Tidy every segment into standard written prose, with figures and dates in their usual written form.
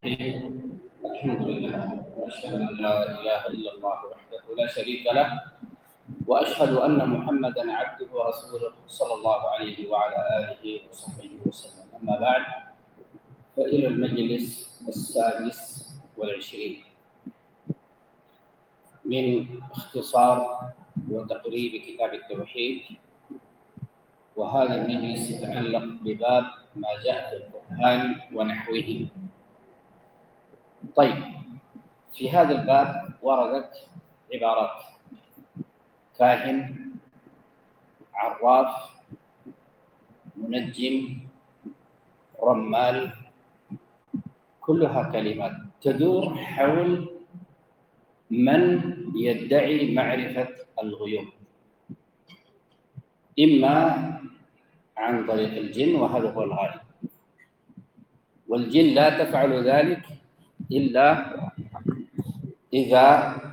الحمد لله واشهد ان لا اله الا الله وحده لا شريك له واشهد ان محمدا عبده ورسوله صلى الله عليه وعلى اله وصحبه وسلم. اما بعد، فالى المجلس السادس والعشرين من اختصار وتقريب كتاب التوحيد، وهذا المجلس يتعلق بباب ما جاء في القرآن ونحوه. طيب، في هذا الباب وردت عبارات: كاهن، عراف، منجم، رمال، كلها كلمات تدور حول من يدعي معرفة الغيوب، إما عن طريق الجن، وهذا هو الغالب، والجن لا تفعل ذلك إلا إذا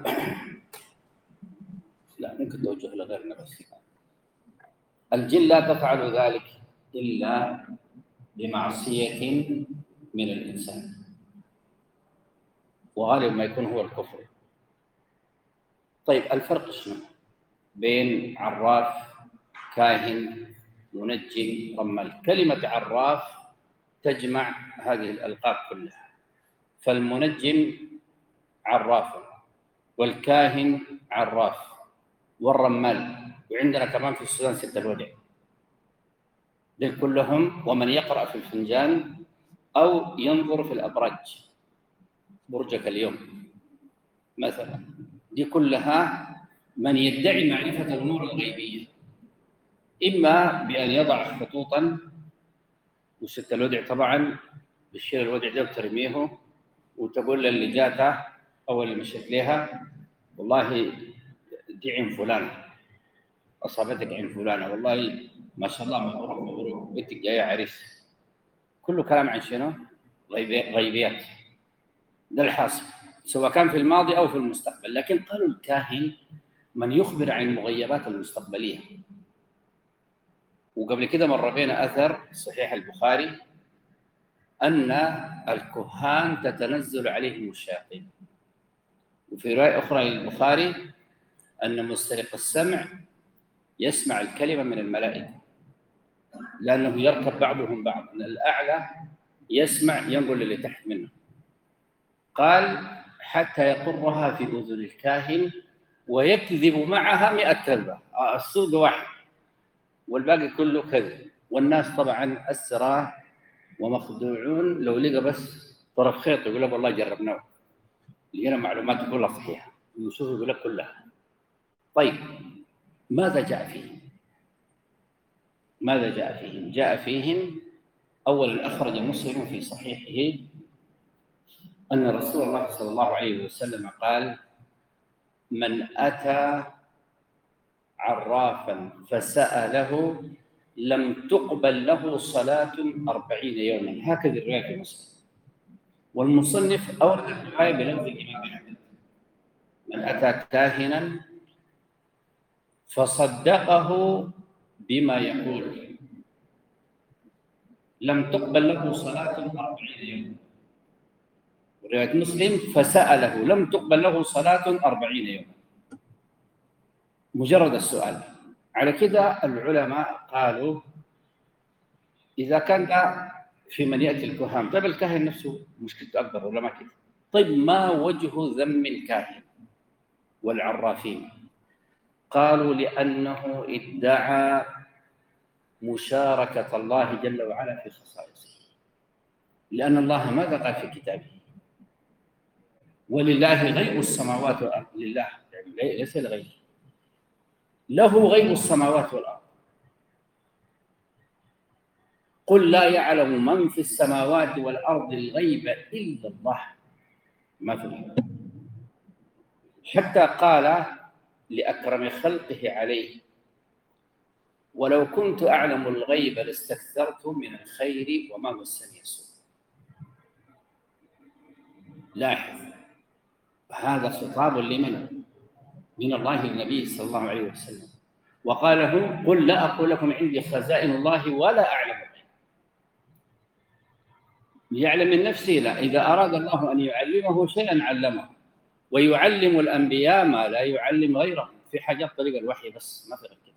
لا ممكن توجه لغيرنا، بس الجن لا تفعل ذلك إلا بمعصية من الإنسان، وغالب ما يكون هو الكفر. طيب، الفرق شنو بين عراف، كاهن، منجم، رمال؟ كلمة عراف تجمع هذه الألقاب كلها، فالمنجم عراف، والكاهن عراف، والرمال، وعندنا كمان في السودان 6 الودع، دول كلهم. ومن يقرأ في الفنجان أو ينظر في الأبراج، برجك اليوم مثلا، دي كلها من يدعي معرفة الأمور الغيبية، إما بأن يضع خطوطا، والست الودع طبعا بالشيء الودع ده وترميه وتقول للي جاته أو اللي مشيت لها: والله دي عين فلانة، أصابتك عين فلانة، والله ما شاء الله مبروك مبروك، بنتك جاية عريس. كله كلام عن شنو؟ غيبيات. ده الحاصل، سواء كان في الماضي أو في المستقبل. لكن قالوا الكاهن من يخبر عن المغيبات المستقبلية. وقبل كده مر بينا أثر صحيح البخاري أن الكهان تتنزل عليهم الشياطين، وفي رواية أخرى للبخاري أن مسترق السمع يسمع الكلمة من الملائكة، لأنه يركب بعضهم بعض، أن الأعلى يسمع ينقل اللي تحت منه. قال: حتى يقرها في أذن الكاهن ويكذب معها 100 كذبة، الصدق واحد والباقي كله كذب. والناس طبعا أسرى ومخدوعون، لو لقى بس طرف خيط يقول لك والله جربناه، لقينا معلومات كلها صحيحة، يشوف يقول لك كلها. طيب، ماذا جاء فيهم؟ ماذا جاء فيهم؟ جاء فيهم أولا، أخرج مسلم في صحيحه أن رسول الله صلى الله عليه وسلم قال: من أتى عرافا فسأله لم تقبل له صلاة 40 يوما. هكذا الرواية في مسلم، والمصنف أورد الرواية بلفظ الإمام أحمد: من أتى كاهنا فصدقه بما يقول لم تقبل له صلاة 40 يوما. رواية مسلم: فسأله لم تقبل له صلاة 40 يوما. مجرد السؤال. على كده العلماء قالوا إذا كان ده في من يأتي الكهان، طيب الكاهن نفسه مشكلته أكبر ولا ما كده؟ طيب، ما وجه ذم الكاهن والعرافين؟ قالوا: لأنه ادعى مشاركة الله جل وعلا في خصائصه، لأن الله ماذا قال في كتابه؟ ولله غيب السماوات والأرض. لله يعني ليس لغيره، له غيب السماوات والأرض. قل لا يعلم من في السماوات والأرض الغيب إلا الله. ما في الغيب. حتى قال لأكرم خلقه عليه: ولو كنت أعلم الغيب لاستكثرت من الخير وما مسني السوء. لاحظ، هذا خطاب لمن؟ من الله للنبي صلى الله عليه وسلم. وقال له: قل لا أقول لكم عندي خزائن الله ولا أعلم الغيب. يعلم من نفسه؟ لا، إذا أراد الله أن يعلمه شيئا علمه، ويعلم الأنبياء ما لا يعلم غيرهم، في حاجات طريق الوحي بس، ما في غير كده.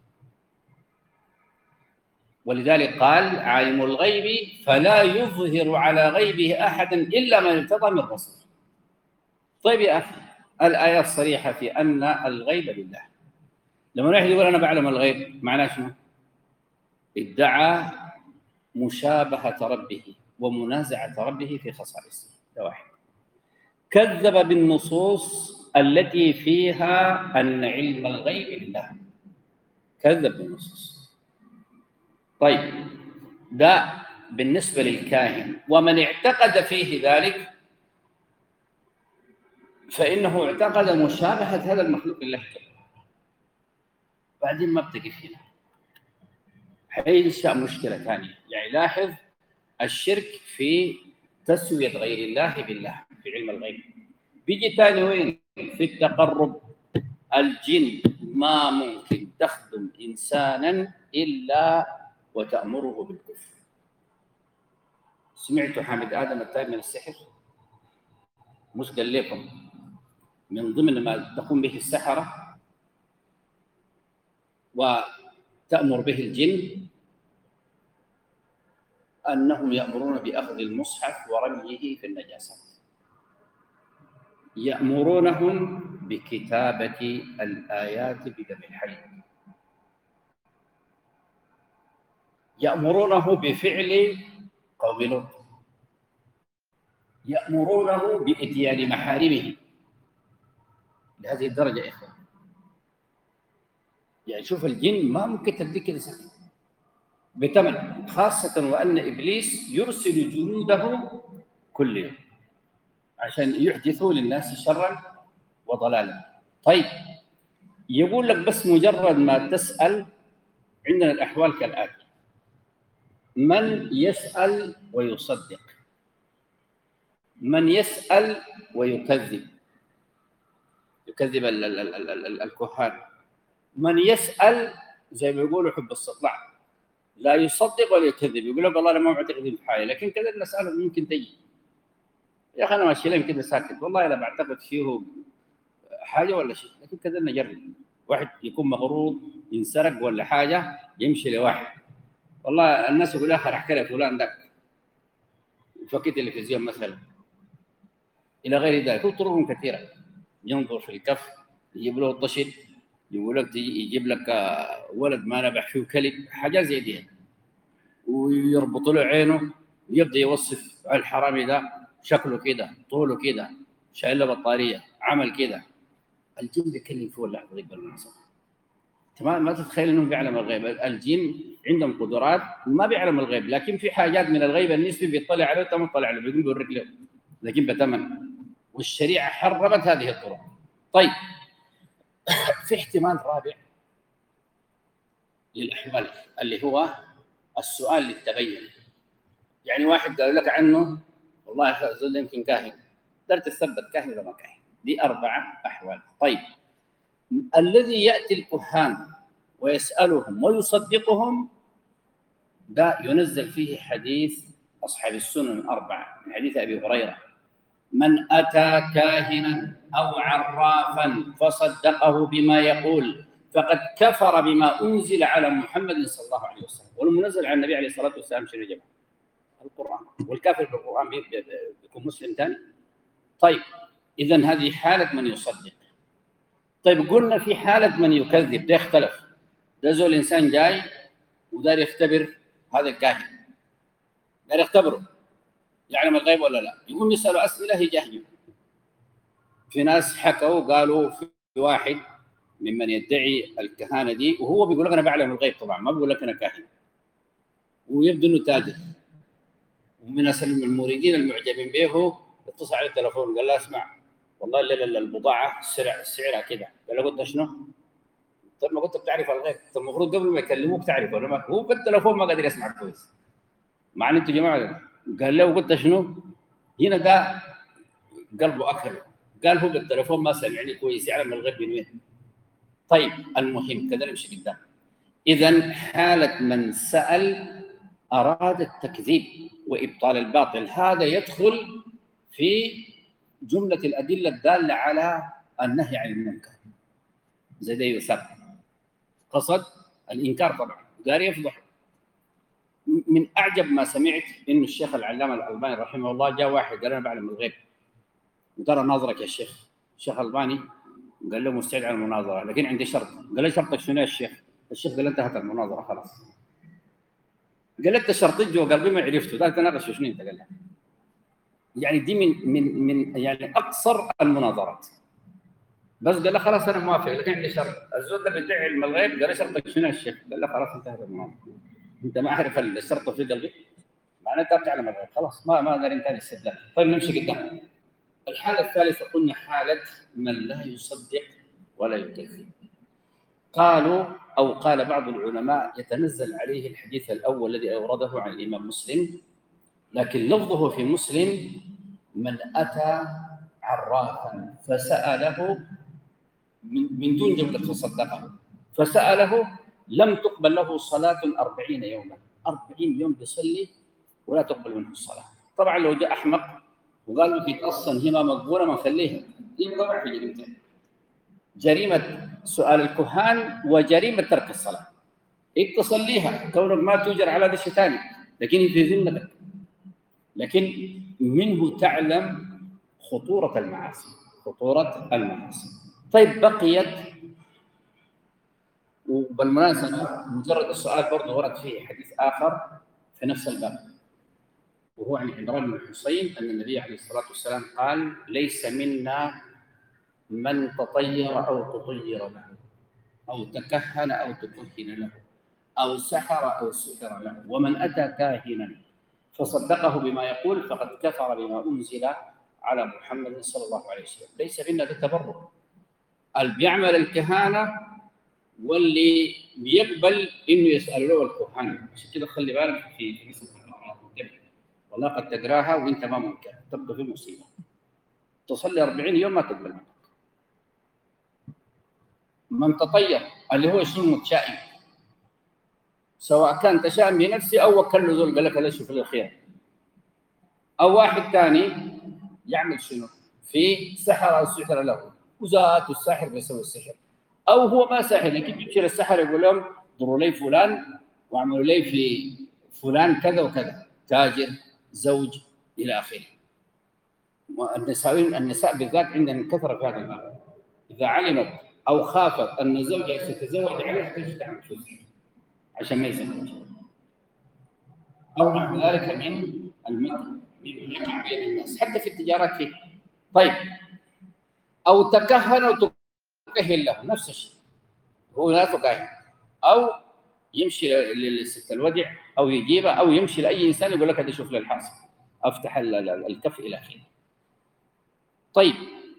ولذلك قال عالم الغيب فلا يظهر على غيبه أحدا إلا من ارتضى من رسول. طيب يا أخي، الآية الصريحة في أن الغيب لله. لما واحد يقول أنا بعلم الغيب، معناه شنو؟ ادعى مشابهة ربه ومنازعة ربه في خصائصه، ده واحد. كذب بالنصوص التي فيها أن علم الغيب لله، كذب بالنصوص. طيب، ده بالنسبة للكاهن، ومن اعتقد فيه ذلك فإنه اعتقد مشابهة هذا المخلوق لله. بعدين ما بتقف هنا، حينشأ مشكلة ثانية. يعني لاحظ الشرك في تسوية غير الله بالله في علم الغيب. بيجي ثاني وين؟ في التقرب. الجن ما ممكن تخدم إنسانا إلا وتأمره بالكفر. سمعتوا حامد آدم التائب من السحر؟ مش قال لكم من ضمن ما تقوم به السحرة وتأمر به الجن أنهم يأمرون بأخذ المصحف ورميه في النجاسات، يأمرونهم بكتابة الآيات بدم الحي، يأمرونه بفعل قوم لوط، يأمرونه بإتيان محارمه. لهذه الدرجة يا إخوان. يعني شوف، الجن ما ممكن تديك كده سكت بثمن، خاصة وأن إبليس يرسل جنوده كل يوم عشان يحدثوا للناس شرا وضلالا. طيب، يقول لك بس مجرد ما تسأل، عندنا الأحوال كالآتي: من يسأل ويصدق، من يسأل ويكذب، يكذب الكهان، من يسأل زي ما يقولوا حب استطلاع، لا يصدق ولا يكذب، يقول لك والله انا ما معتقد في حاجه، لكن كذا نساله ممكن تجي. يا اخي انا ماشي لهم كده ساكت، والله لا بعتقد فيه حاجه ولا شيء، لكن كذا نجرب. واحد يكون مغرور ينسرق ولا حاجه، يمشي لواحد، والله الناس يقول اخر احكي لك فلان ذاك فك التلفزيون مثلا، الى غير ذلك. طرق كثيره. ينظر في الكف، يجيب له الطشت، يقول لك يجيب لك ولد ما نبح فيه كلب، حاجات زي دي، ويربط له عينه ويبدا يوصف الحرامي ده شكله كده، طوله كده، شايل له بطاريه، عمل كده. الجن بيكلم فيه ولا غيب بالمناسبه. تمام، ما تتخيل انهم بيعلم الغيب. الجن عندهم قدرات، ما بيعلم الغيب، لكن في حاجات من الغيب النسبي بيطلع عليه، تم يطلع عليه، بيقوم بيوريك له، لكن بثمن. والشريعه حرمت هذه الطرق. طيب، في احتمال رابع للاحوال اللي هو السؤال للتبين. يعني واحد قال لك عنه والله يا اخي يمكن كاهن، قدرت تثبت كاهن ولا ما كاهن. دي 4 أحوال. طيب، الذي يأتي الكهان ويسألهم ويصدقهم، ده ينزل فيه حديث أصحاب السنن 4 من حديث أبي هريرة: من أتى كاهنا أو عرافا فصدقه بما يقول فقد كفر بما أنزل على محمد صلى الله عليه وسلم. والمنزل على النبي عليه الصلاة والسلام شنو جمع؟ القرآن. والكافر بالقرآن بيكون مسلم ثاني. طيب، إذا هذه حالة من يصدق. طيب، قلنا في حالة من يكذب، ده يختلف. ده زول إنسان جاي ودار يختبر هذا الكاهن، دار يختبره يعلم الغيب ولا لا، يقوم يسأله أسئلة يجهله. في ناس حكوا قالوا في واحد ممن يدعي الكهانة دي، وهو بيقول لك أنا بعلم الغيب، طبعا ما بيقول لك أنا كاهن، ويبدو أنه تاجر. ومن المريدين المعجبين به اتصل على التليفون قال له اسمع والله الليله البضاعه سعرها كذا. قال له قلت شنو؟ طيب ما كنت بتعرف الغيب، طب المفروض قبل ما يكلموك تعرف ولا ما؟ هو بالتليفون ما قادر يسمع كويس. مع ان انتوا جماعه، قال له قلت شنو؟ هنا ده قلبه اكل، قال هو بالتليفون ما سمعني كويس، يعلم الغيب من وين؟ طيب، المهم كذا نمشي قدام. اذا حاله من سال أراد التكذيب وإبطال الباطل، هذا يدخل في جملة الأدلة الدالة على النهي عن المنكر. زي ده يسب، قصد الإنكار طبعا، قال يفضح. من أعجب ما سمعت إنه الشيخ العلامة الألباني رحمه الله جاء واحد قال أنا بعلم الغيب، ترى ناظرك يا شيخ. الشيخ الألباني قال له مستعد على المناظرة لكن عندي شرط. قال له شرطك شنو يا الشيخ؟ الشيخ قال انتهت المناظرة خلاص. قال انت شرطك جوا قلبي ما عرفته، قال تناقش شنو انت؟ قال له يعني دي من يعني اقصر المناظرات. بس قال له خلاص انا موافق لكن عندي شرط. الزول ده بيدعي علم الغيب، قال له شرطك شنو يا الشيخ؟ قال له خلاص انتهت المناظرة. انت ما اعرف الشرط في قلبي معناته بتعلم الغيب خلاص، ما اقدر انتهي الاستدلال. طيب نمشي قدام. الحالة الثالثة قلنا حالة من لا يصدق ولا يكذب. قالوا أو قال بعض العلماء يتنزل عليه الحديث الأول الذي أورده عن الإمام مسلم، لكن لفظه في مسلم من أتى عرافا فسأله من دون جملة فصدقه، فسأله لم تقبل له صلاة 40 يوما. 40 يوم بيصلي ولا تقبل منه الصلاة. طبعا لو جاء أحمق وقال له في أصلا هي ما مقبولة ما نخليها، دي طبعا في جريمتين: جريمة سؤال الكهان وجريمة ترك الصلاة. إنت تصليها كونك ما توجر على هذا الشيء ثاني، لكن في ذمتك، لكن منه تعلم خطورة المعاصي، خطورة المعاصي. طيب بقيت، وبالمناسبة مجرد السؤال برضه ورد فيه حديث آخر في نفس الباب، وهو عن عمران بن حصين أن النبي عليه الصلاة والسلام قال: ليس منا من تطير أو تطير له، أو تكهن أو تكهن له، أو سحر أو سحر له، ومن أتى كاهنا فصدقه بما يقول فقد كفر بما أنزل على محمد صلى الله عليه وسلم. ليس منا بالتبرك، اللي بيعمل الكهانة واللي بيقبل إنه يسأل له الكهان. عشان كده خلي بالك في اسم والله قد تقراها وانت ما ممكن تبقى في مصيبة. تصلي 40 يوم ما تقبل. من تطير اللي هو يصير متشائم، سواء كان تشائم بنفسه او وكل له زول قال لك ليش في الخير، او واحد ثاني يعمل شنو في سحر او سحر له وذات الساحر بيسوي السحر، او هو ما ساحر لكن يشير السحر يقول لهم ضروا لي فلان واعملوا لي في فلان كذا وكذا، تاجر زوج الى اخره. النساء بالذات عندنا كثره في هذا الباب، اذا علمت او خافت ان زوجها ستتزوج عليها تجي تعمل فلوس عشان ما يزوج، او نحو ذلك من المكر يقع بين الناس حتى في التجارات فيه. طيب او تكهن وتكهن له نفس الشيء، هو لا تكهن، او يمشي للست الودع او يجيبها او يمشي لاي انسان يقول لك هذا شوف لي الحاصل افتح الكف الى اخره. طيب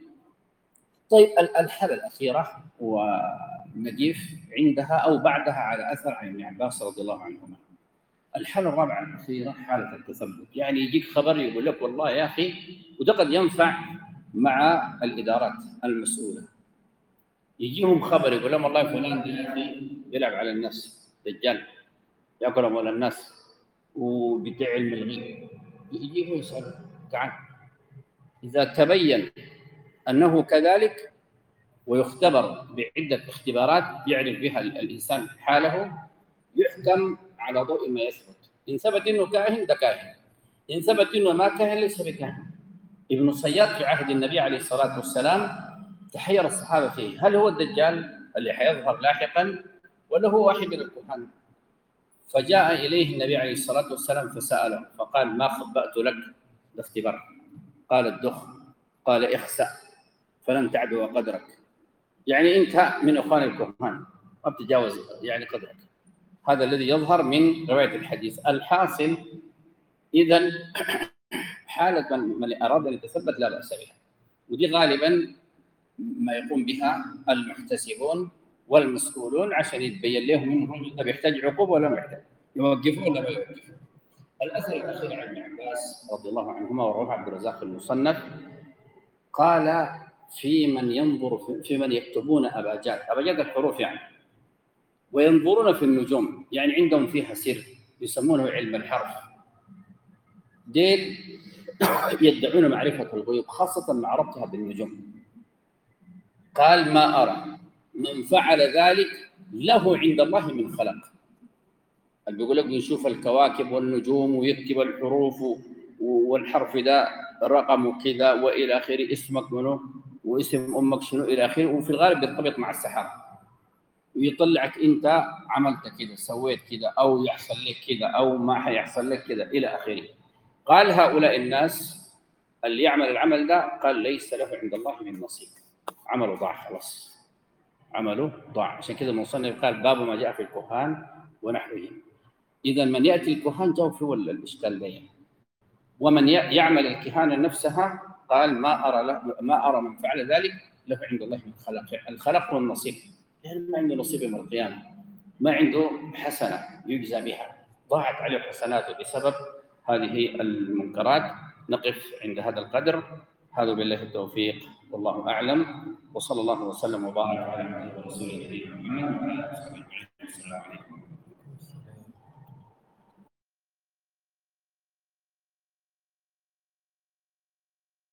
الحالة الأخيرة ونجيف عندها أو بعدها على أثر عن ابن عباس رضي الله عنهما. الحالة الرابعة الأخيرة حالة التثبت، يعني يجيك خبر يقول لك والله يا أخي، وده قد ينفع مع الإدارات المسؤولة، يجيهم خبر يقول لهم والله فلان يلعب على الناس، دجال يأكل أموال الناس وبيدعي علم الغيب، يجيه يسأل تعال، إذا تبين أنه كذلك ويختبر بعدة اختبارات يعرف بها الإنسان حاله، يحكم على ضوء ما يثبت. إن ثبت إنه كاهن ده كاهن، إن ثبت إنه ما كاهن ليس بكاهن. ابن الصياد في عهد النبي عليه الصلاة والسلام تحير الصحابة فيه، هل هو الدجال اللي حيظهر لاحقا ولا هو واحد من الكهان؟ فجاء إليه النبي عليه الصلاة والسلام فسأله فقال: ما خبأت لك لاختبار؟ قال: الدخ. قال: اخسأ فلن تعدو قدرك، يعني انت من اخوان الكهان ما بتتجاوز يعني قدرك. هذا الذي يظهر من روايه الحديث. الحاصل اذا حاله من اراد ان يتثبت لا باس بها، ودي غالبا ما يقوم بها المحتسبون والمسؤولون عشان يتبين لهم انه ده بيحتاج عقوبه ولا ما يحتاج، يوقفون ولا ما يوقفون. الاثر الاخير عن ابن عباس رضي الله عنهما ورواه عبد الرزاق في المصنف قال: في من ينظر في من يكتبون أباجاد الحروف يعني، وينظرون في النجوم، يعني عندهم فيها سر، يسمونه علم الحرف. ديل يدعون معرفة الغيوب، خاصة مع ربطها بالنجوم. قال ما أرى من فعل ذلك له عند الله من خلق. اللي بيقول لك يشوف الكواكب والنجوم ويكتب الحروف والحرف ده رقمه كذا والى اخره، اسمك منه واسم امك شنو الى اخره، وفي الغالب بيرتبط مع السحر ويطلعك انت عملت كذا سويت كذا او يحصل لك كذا او ما حيحصل لك كذا الى اخره. قال هؤلاء الناس اللي يعمل العمل ده قال ليس له عند الله من نصيب، عمله ضاع خلاص، عمله ضاع. عشان كذا المصنف قال باب ما جاء في الكهان ونحوهم. إذا من يأتي الكهان جاءوا في الإشكال ده. ومن يعمل الكهانة نفسها قال ما أرى من فعل ذلك له عند الله من خلق. الخلق هو النصيب، يعني ما عنده نصيب يوم القيامة، ما عنده حسنة يجزى بها، ضاعت عليه حسناته بسبب هذه المنكرات. نقف عند هذا القدر، هذا بالله التوفيق والله أعلم، وصلى الله وسلم وبارك على عبده ورسوله محمد وعلى آله وصحبه أجمعين. السلام عليكم.